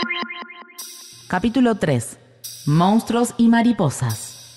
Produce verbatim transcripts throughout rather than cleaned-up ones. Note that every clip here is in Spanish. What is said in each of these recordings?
Capítulo tres. Monstruos y mariposas.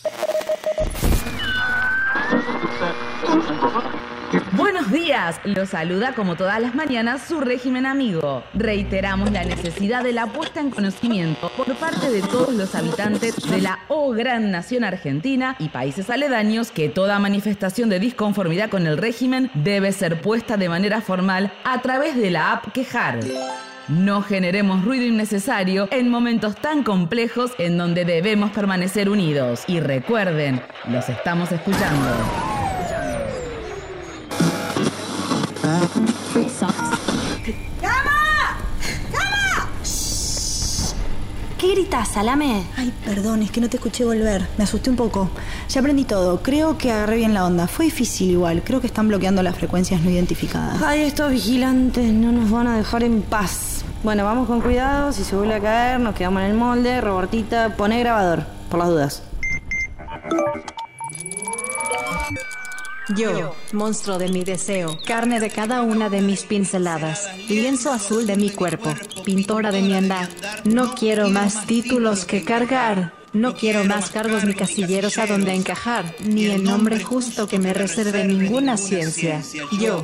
Buenos días, los saluda como todas las mañanas su régimen amigo. Reiteramos la necesidad de la puesta en conocimiento por parte de todos los habitantes de la oh gran nación argentina y países aledaños que toda manifestación de disconformidad con el régimen debe ser puesta de manera formal a través de la app Quejar. No generemos ruido innecesario en momentos tan complejos en donde debemos permanecer unidos. Y recuerden, los estamos escuchando. ¡Cama! ¡Cama! ¿Qué gritas, Salame? Ay, perdón, es que no te escuché volver. Me asusté un poco. Ya aprendí todo. Creo que agarré bien la onda. Fue difícil igual. Creo que están bloqueando las frecuencias no identificadas. Ay, estos vigilantes no nos van a dejar en paz. Bueno, vamos con cuidado. Si se vuelve a caer, nos quedamos en el molde. Robertita, poné grabador, por las dudas. Yo, monstruo de mi deseo, carne de cada una de mis pinceladas, lienzo azul de mi cuerpo, pintora de mi andar. No quiero más títulos que cargar, no quiero más cargos ni casilleros a donde encajar, ni el nombre justo que me reserve ninguna ciencia. Yo.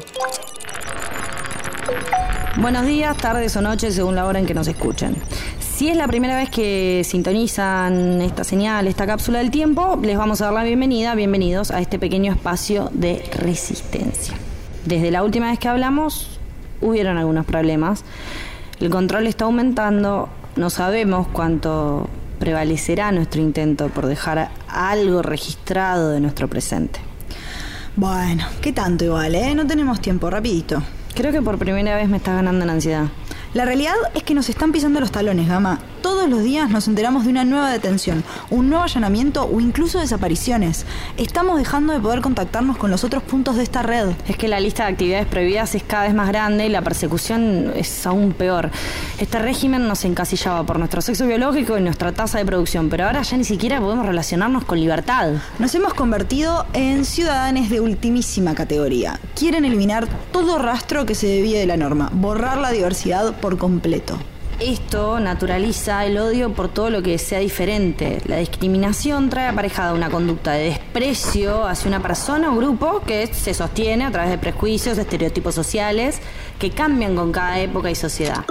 Buenos días, tardes o noches, según la hora en que nos escuchen. Si es la primera vez que sintonizan esta señal, esta cápsula del tiempo, les vamos a dar la bienvenida, bienvenidos a este pequeño espacio de resistencia. Desde la última vez que hablamos, hubieron algunos problemas. El control está aumentando, no sabemos cuánto prevalecerá nuestro intento por dejar algo registrado de nuestro presente. Bueno, ¿qué tanto igual, eh? No tenemos tiempo, rapidito. Creo que por primera vez me está ganando la ansiedad. La realidad es que nos están pisando los talones, Gama. Todos los días nos enteramos de una nueva detención, un nuevo allanamiento o incluso desapariciones. Estamos dejando de poder contactarnos con los otros puntos de esta red. Es que la lista de actividades prohibidas es cada vez más grande y la persecución es aún peor. Este régimen nos encasillaba por nuestro sexo biológico y nuestra tasa de producción, pero ahora ya ni siquiera podemos relacionarnos con libertad. Nos hemos convertido en ciudadanos de ultimísima categoría. Quieren eliminar todo rastro que se desvíe de la norma, borrar la diversidad por completo. Esto naturaliza el odio por todo lo que sea diferente. La discriminación trae aparejada una conducta de desprecio hacia una persona o grupo que se sostiene a través de prejuicios, estereotipos sociales que cambian con cada época y sociedad.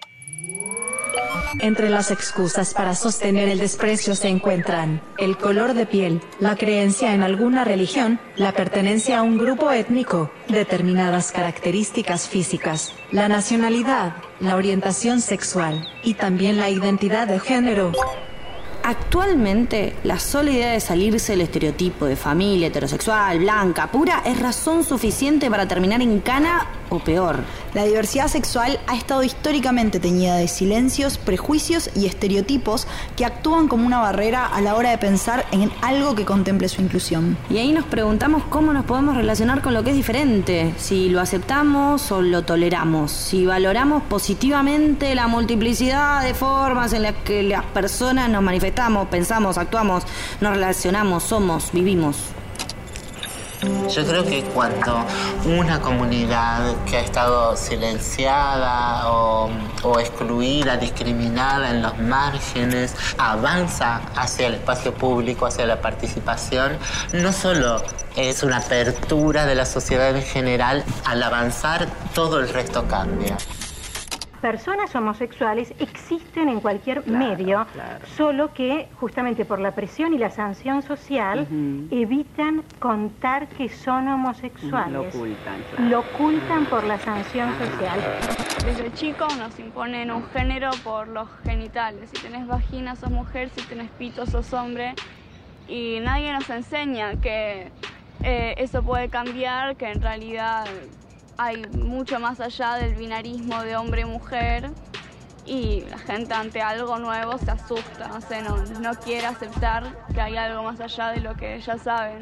Entre las excusas para sostener el desprecio se encuentran el color de piel, la creencia en alguna religión, la pertenencia a un grupo étnico, determinadas características físicas, la nacionalidad, la orientación sexual y también la identidad de género. Actualmente, la sola idea de salirse del estereotipo de familia heterosexual, blanca, pura, es razón suficiente para terminar en cana o peor. La diversidad sexual ha estado históricamente teñida de silencios, prejuicios y estereotipos que actúan como una barrera a la hora de pensar en algo que contemple su inclusión. Y ahí nos preguntamos cómo nos podemos relacionar con lo que es diferente, si lo aceptamos o lo toleramos, si valoramos positivamente la multiplicidad de formas en las que las personas nos manifestamos, pensamos, actuamos, nos relacionamos, somos, vivimos. Yo creo que cuando una comunidad que ha estado silenciada o, o excluida, discriminada en los márgenes, avanza hacia el espacio público, hacia la participación, no solo es una apertura de la sociedad en general, al avanzar todo el resto cambia. Personas homosexuales existen en cualquier claro, medio, claro. Solo que justamente por la presión y la sanción social uh-huh. evitan contar que son homosexuales. Lo ocultan, claro. Lo ocultan por la sanción social. Desde chicos nos imponen un género por los genitales. Si tenés vagina sos mujer, si tenés pito sos hombre. Y nadie nos enseña que eh, eso puede cambiar, que en realidad hay mucho más allá del binarismo de hombre-mujer y la gente ante algo nuevo se asusta, no sé, no, no quiere aceptar que hay algo más allá de lo que ya saben.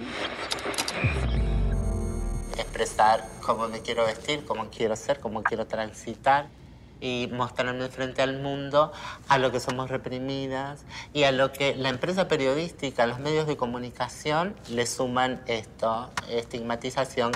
Expresar cómo me quiero vestir, cómo quiero ser, cómo quiero transitar y mostrarme frente al mundo a lo que somos reprimidas y a lo que la empresa periodística, los medios de comunicación le suman esto, estigmatización,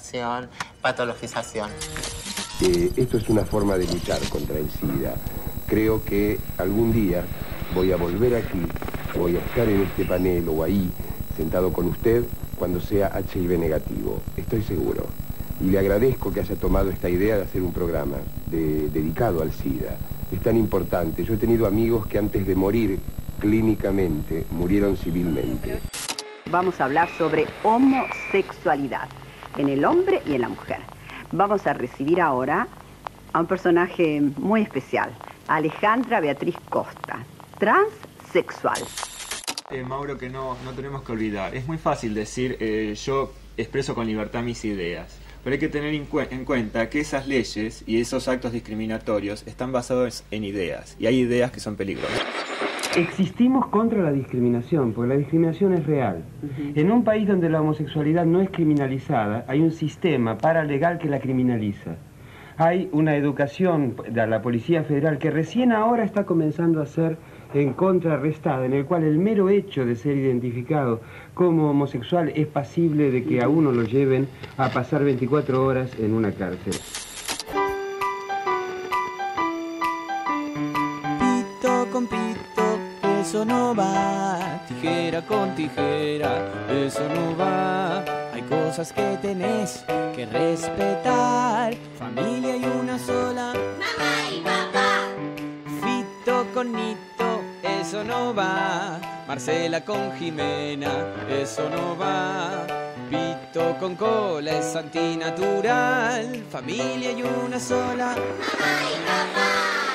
criminalización, patologización. Eh, esto es una forma de luchar contra el SIDA. creo que algún día voy a volver aquí, voy a estar en este panel o ahí, sentado con usted, cuando sea H I V negativo. Estoy seguro. Y le agradezco que haya tomado esta idea de hacer un programa de, dedicado al SIDA. Es tan importante. Yo he tenido amigos que antes de morir clínicamente, murieron civilmente. Vamos a hablar sobre homosexualidad en el hombre y en la mujer. Vamos a recibir ahora a un personaje muy especial, Alejandra Beatriz Costa, transexual. Eh, Mauro, que no, no tenemos que olvidar. Es muy fácil decir, eh, yo expreso con libertad mis ideas. Pero hay que tener en, cu en cuenta que esas leyes y esos actos discriminatorios están basados en ideas. Y hay ideas que son peligrosas. Existimos contra la discriminación, porque la discriminación es real. Uh-huh. En un país donde la homosexualidad no es criminalizada, hay un sistema paralegal que la criminaliza. Hay una educación de la Policía Federal que recién ahora está comenzando a ser en contrarrestada, en el cual el mero hecho de ser identificado como homosexual es pasible de que a uno lo lleven a pasar veinticuatro horas en una cárcel. Pito con pito, eso no va. Tijera con tijera, eso no va. Hay cosas que tenés que respetar. Familia hay una sola, mamá y papá. Fito con Nito, eso no va. Marcela con Jimena, eso no va. Pito con cola es antinatural. Familia hay una sola, mamá y papá.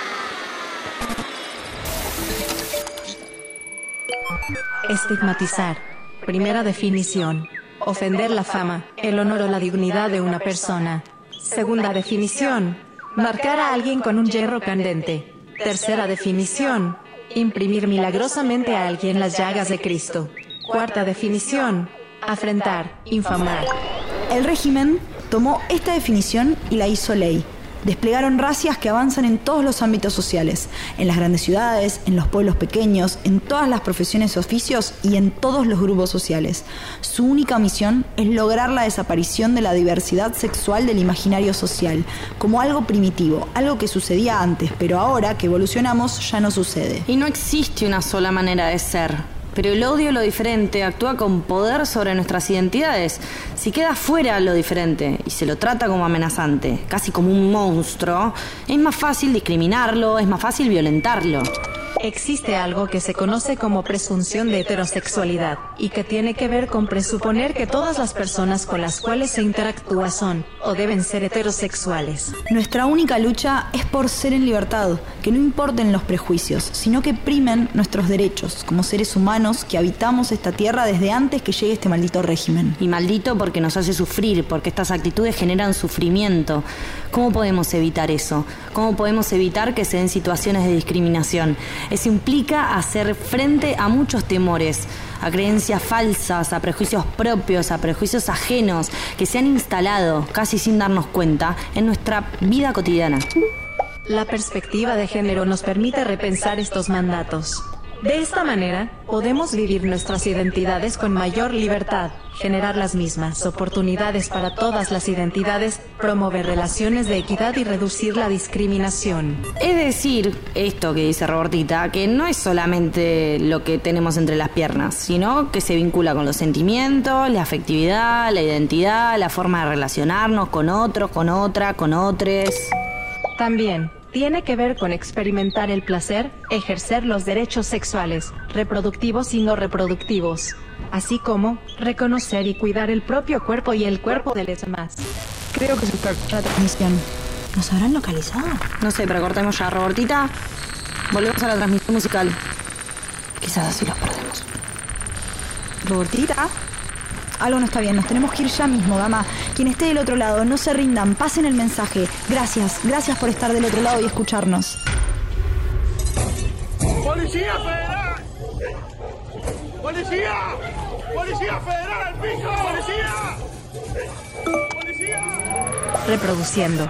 Estigmatizar. Primera definición. Ofender la fama, el honor o la dignidad de una persona. Segunda definición. Marcar a alguien con un hierro candente. Tercera definición. Imprimir milagrosamente a alguien las llagas de Cristo. Cuarta definición. Afrentar, infamar. El régimen tomó esta definición y la hizo ley. Desplegaron racias que avanzan en todos los ámbitos sociales, en las grandes ciudades, en los pueblos pequeños, en todas las profesiones y oficios y en todos los grupos sociales. Su única misión es lograr la desaparición de la diversidad sexual del imaginario social, como algo primitivo, algo que sucedía antes, pero ahora que evolucionamos ya no sucede. Y no existe una sola manera de ser. Pero el odio a lo diferente actúa con poder sobre nuestras identidades. Si queda fuera lo diferente y se lo trata como amenazante, casi como un monstruo, es más fácil discriminarlo, es más fácil violentarlo. Existe algo que se conoce como presunción de heterosexualidad y que tiene que ver con presuponer que todas las personas con las cuales se interactúa son o deben ser heterosexuales. Nuestra única lucha es por ser en libertad, que no importen los prejuicios, sino que primen nuestros derechos como seres humanos que habitamos esta tierra desde antes que llegue este maldito régimen. Y maldito porque nos hace sufrir, porque estas actitudes generan sufrimiento. ¿Cómo podemos evitar eso? ¿Cómo podemos evitar que se den situaciones de discriminación? Eso implica hacer frente a muchos temores, a creencias falsas, a prejuicios propios, a prejuicios ajenos que se han instalado, casi sin darnos cuenta, en nuestra vida cotidiana. La perspectiva de género nos permite repensar estos mandatos. De esta manera, podemos vivir nuestras identidades con mayor libertad, generar las mismas oportunidades para todas las identidades, promover relaciones de equidad y reducir la discriminación. Es decir, esto que dice Robertita, que no es solamente lo que tenemos entre las piernas, sino que se vincula con los sentimientos, la afectividad, la identidad, la forma de relacionarnos con otros, con otra, con otros. También tiene que ver con experimentar el placer, ejercer los derechos sexuales, reproductivos y no reproductivos, así como reconocer y cuidar el propio cuerpo y el cuerpo de los demás. Creo que se está la transmisión. ¿Nos habrán localizado? No sé, pero cortemos ya, Robertita. Volvemos a la transmisión musical. Quizás así los perdemos. ¿Robertita? Algo no está bien, nos tenemos que ir ya mismo, Gama. Quien esté del otro lado, no se rindan, pasen el mensaje. Gracias, gracias por estar del otro lado y escucharnos. ¡Policía Federal! ¡Policía! ¡Policía Federal al piso! ¡Policía! ¡Policía! Reproduciendo.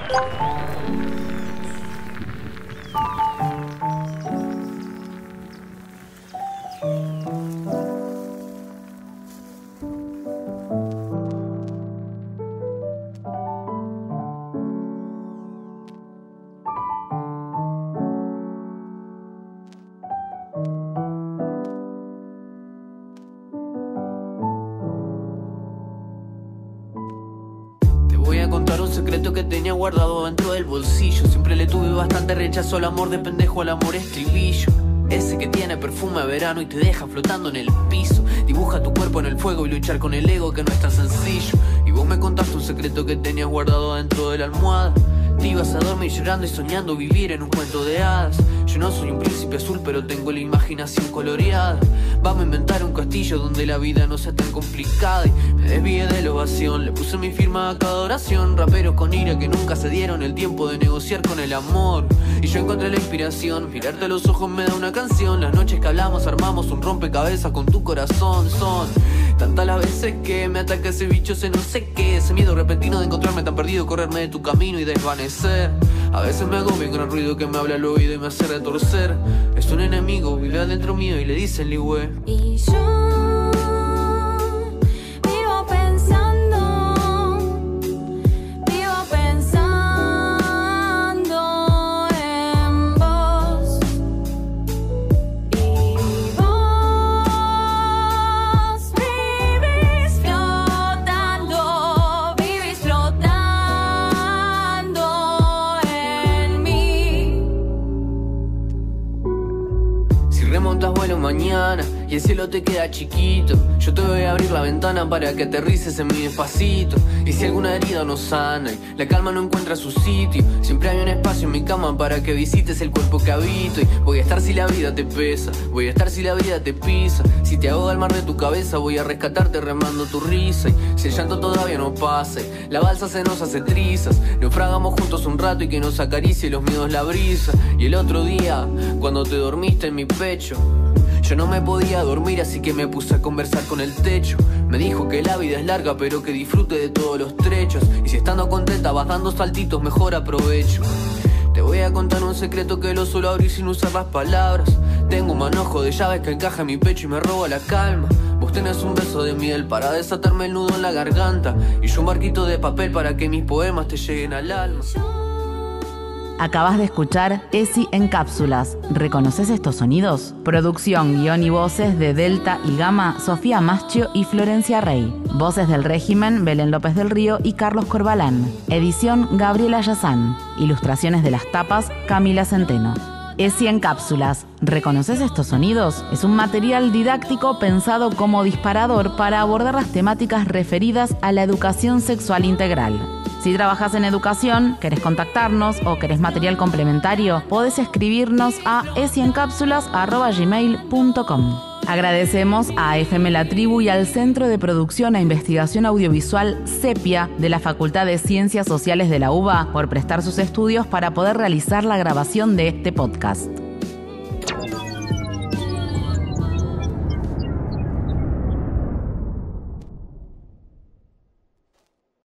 secreto que tenía guardado dentro del bolsillo. Siempre le tuve bastante rechazo al amor de pendejo, al amor estribillo. Ese que tiene perfume de verano y te deja flotando en el piso. Dibuja tu cuerpo en el fuego y luchar con el ego, que no es tan sencillo. Y vos me contaste un secreto que tenías guardado dentro de la almohada. Te ibas a dormir llorando y soñando vivir en un cuento de hadas. Yo no soy un príncipe azul, pero tengo la imaginación coloreada. Vamos a inventar un castillo donde la vida no sea tan complicada. Y me desvié de la ovación, le puse mi firma a cada oración. Raperos con ira que nunca se dieron el tiempo de negociar con el amor. Y yo encontré la inspiración, mirarte a los ojos me da una canción. Las noches que hablamos armamos un rompecabezas con tu corazón. Son tantas las veces que me ataca ese bicho, ese no sé qué. Ese miedo repentino de encontrarme tan perdido, correrme de tu camino y desvanecer. A veces me agobio con el ruido que me habla al oído y me hace retorcer. Es un enemigo, vive adentro mío y le dicen ligüe. Y yo vivo pensando, vivo pensando en vos. Y vos vivís flotando, vivís flotando. Remontas vuelo mañana y el cielo te queda chiquito. Yo te voy a abrir la ventana para que aterrices en mi despacito. Y si alguna herida no sana y la calma no encuentra su sitio, siempre hay un espacio en mi cama para que visites el cuerpo que habito. Y voy a estar si la vida te pesa, voy a estar si la vida te pisa. Si te ahoga el mar de tu cabeza, voy a rescatarte remando tu risa. Y si el llanto todavía no pase, la balsa se nos hace trizas. Naufragamos juntos un rato y que nos acaricie los miedos la brisa. Y el otro día, cuando te dormiste en mi pecho, yo no me podía dormir, así que me puse a conversar con el techo. Me dijo que la vida es larga, pero que disfrute de todos los trechos. Y si estando contenta vas dando saltitos, mejor aprovecho. Te voy a contar un secreto que lo suelo abrir sin usar las palabras. Tengo un manojo de llaves que encaja en mi pecho y me roba la calma. Vos tenés un beso de miel para desatarme el nudo en la garganta. Y yo un barquito de papel para que mis poemas te lleguen al alma. Acabas de escuchar Esi en cápsulas. ¿Reconoces estos sonidos? Producción, guión y voces de Delta y Gamma, Sofía Maschio y Florencia Rey. Voces del régimen, Belén López del Río y Carlos Corbalán. Edición, Gabriela Yazán. Ilustraciones de las tapas, Camila Centeno. Esi en cápsulas. ¿Reconoces estos sonidos? Es un material didáctico pensado como disparador para abordar las temáticas referidas a la educación sexual integral. Si trabajas en educación, querés contactarnos o querés material complementario, podés escribirnos a esiencápsulas arroba gmail punto com. Agradecemos a F M La Tribu y al Centro de Producción e Investigación Audiovisual Sepia de la Facultad de Ciencias Sociales de la U B A por prestar sus estudios para poder realizar la grabación de este podcast.